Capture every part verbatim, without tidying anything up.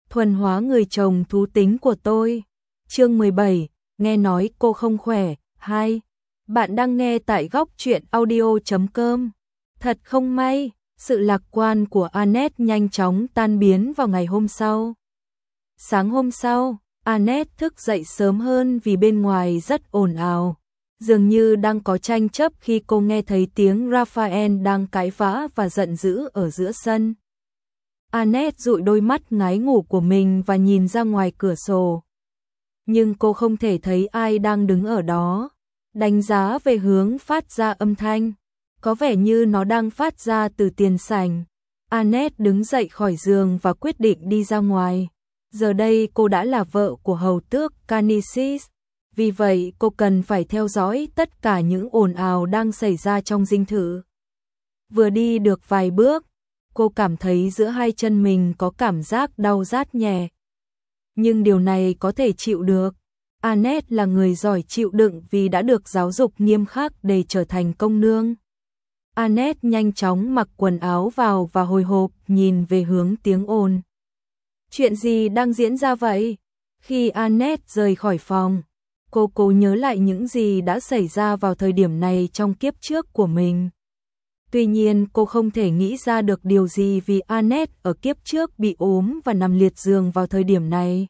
thuần hóa người chồng thú tính của tôi. Chương mười bảy, nghe nói cô không khỏe. Hai. Bạn đang nghe tại góc truyện audio chấm com. Thật không may, sự lạc quan của Annette nhanh chóng tan biến vào ngày hôm sau. Sáng hôm sau, Annette thức dậy sớm hơn vì bên ngoài rất ồn ào. Dường như đang có tranh chấp khi cô nghe thấy tiếng Raphael đang cãi vã và giận dữ ở giữa sân. Annette dụi đôi mắt ngái ngủ của mình và nhìn ra ngoài cửa sổ. Nhưng cô không thể thấy ai đang đứng ở đó. Đánh giá về hướng phát ra âm thanh, có vẻ như nó đang phát ra từ tiền sảnh. Annette đứng dậy khỏi giường và quyết định đi ra ngoài. Giờ đây cô đã là vợ của hầu tước Canisius, vì vậy cô cần phải theo dõi tất cả những ồn ào đang xảy ra trong dinh thự. Vừa đi được vài bước, cô cảm thấy giữa hai chân mình có cảm giác đau rát nhẹ. Nhưng điều này có thể chịu được. Annette là người giỏi chịu đựng vì đã được giáo dục nghiêm khắc để trở thành công nương. Annette nhanh chóng mặc quần áo vào và hồi hộp nhìn về hướng tiếng ồn. Chuyện gì đang diễn ra vậy? Khi Annette rời khỏi phòng, cô cố nhớ lại những gì đã xảy ra vào thời điểm này trong kiếp trước của mình. Tuy nhiên cô không thể nghĩ ra được điều gì vì Annette ở kiếp trước bị ốm và nằm liệt giường vào thời điểm này.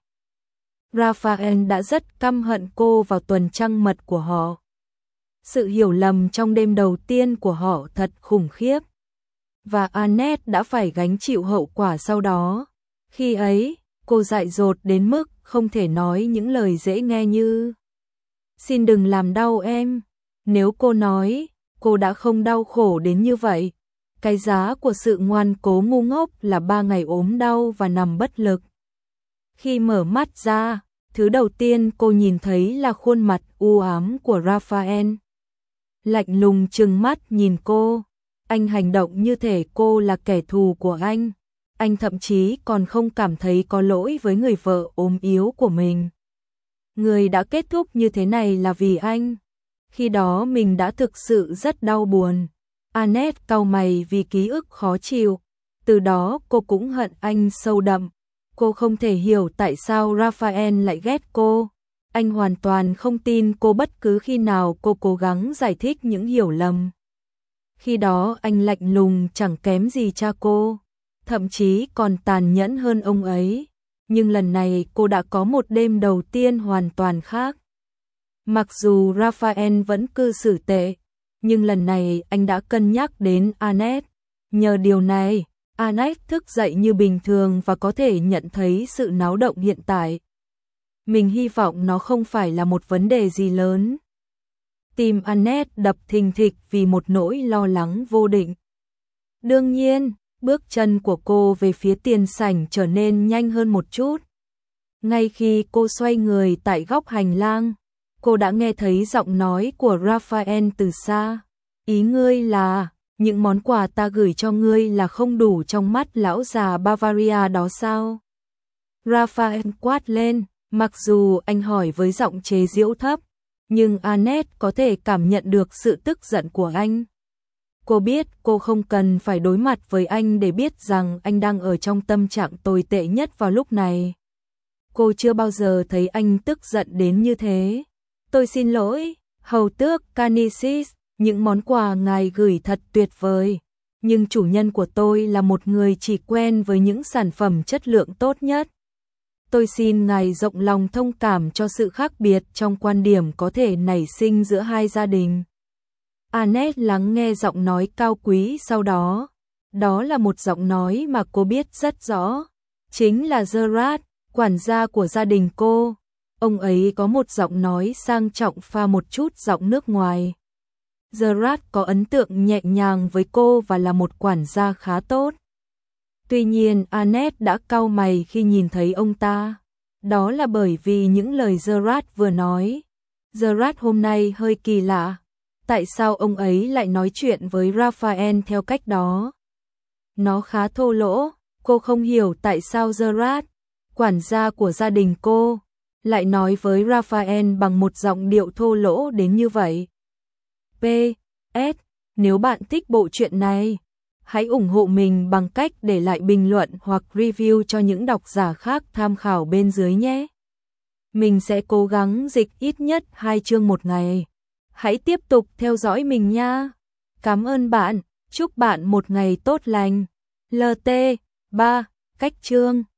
Raphael đã rất căm hận cô vào tuần trăng mật của họ. Sự hiểu lầm trong đêm đầu tiên của họ thật khủng khiếp. Và Annette đã phải gánh chịu hậu quả sau đó. Khi ấy, cô dại dột đến mức không thể nói những lời dễ nghe như "Xin đừng làm đau em." Nếu cô nói, cô đã không đau khổ đến như vậy. Cái giá của sự ngoan cố ngu ngốc là ba ngày ốm đau và nằm bất lực. Khi mở mắt ra, thứ đầu tiên cô nhìn thấy là khuôn mặt u ám của Raphael. Lạnh lùng trừng mắt nhìn cô. Anh hành động như thể cô là kẻ thù của anh. Anh thậm chí còn không cảm thấy có lỗi với người vợ ốm yếu của mình. Người đã kết thúc như thế này là vì anh. Khi đó mình đã thực sự rất đau buồn. Annette cau mày vì ký ức khó chịu. Từ đó cô cũng hận anh sâu đậm. Cô không thể hiểu tại sao Raphael lại ghét cô. Anh hoàn toàn không tin cô bất cứ khi nào cô cố gắng giải thích những hiểu lầm. Khi đó anh lạnh lùng chẳng kém gì cha cô, thậm chí còn tàn nhẫn hơn ông ấy. Nhưng lần này cô đã có một đêm đầu tiên hoàn toàn khác. Mặc dù Raphael vẫn cư xử tệ, nhưng lần này anh đã cân nhắc đến Annette. Nhờ điều này, Annette thức dậy như bình thường và có thể nhận thấy sự náo động hiện tại. Mình hy vọng nó không phải là một vấn đề gì lớn. Tim Annette đập thình thịch vì một nỗi lo lắng vô định. Đương nhiên, bước chân của cô về phía tiền sảnh trở nên nhanh hơn một chút. Ngay khi cô xoay người tại góc hành lang, cô đã nghe thấy giọng nói của Raphael từ xa. Ý ngươi là, những món quà ta gửi cho ngươi là không đủ trong mắt lão già Bavaria đó sao? Raphael quát lên, mặc dù anh hỏi với giọng chế giễu thấp, nhưng Annette có thể cảm nhận được sự tức giận của anh. Cô biết cô không cần phải đối mặt với anh để biết rằng anh đang ở trong tâm trạng tồi tệ nhất vào lúc này. Cô chưa bao giờ thấy anh tức giận đến như thế. Tôi xin lỗi, hầu tước Canisius, những món quà ngài gửi thật tuyệt vời. Nhưng chủ nhân của tôi là một người chỉ quen với những sản phẩm chất lượng tốt nhất. Tôi xin ngài rộng lòng thông cảm cho sự khác biệt trong quan điểm có thể nảy sinh giữa hai gia đình. Annette lắng nghe giọng nói cao quý sau đó. Đó là một giọng nói mà cô biết rất rõ. Chính là Gerard, quản gia của gia đình cô. Ông ấy có một giọng nói sang trọng pha một chút giọng nước ngoài. Gerard có ấn tượng nhẹ nhàng với cô và là một quản gia khá tốt. Tuy nhiên Annette đã cau mày khi nhìn thấy ông ta. Đó là bởi vì những lời Gerard vừa nói. Gerard hôm nay hơi kỳ lạ. Tại sao ông ấy lại nói chuyện với Raphael theo cách đó? Nó khá thô lỗ. Cô không hiểu tại sao Gerard, quản gia của gia đình cô, lại nói với Raphael bằng một giọng điệu thô lỗ đến như vậy. pê ét. Nếu bạn thích bộ truyện này, Hãy ủng hộ mình bằng cách để lại bình luận hoặc review cho những độc giả khác tham khảo bên dưới nhé. Mình sẽ cố gắng dịch ít nhất hai chương một ngày. Hãy tiếp tục theo dõi mình nha. Cảm ơn bạn, chúc bạn một ngày tốt lành. lờ tê ba, cách chương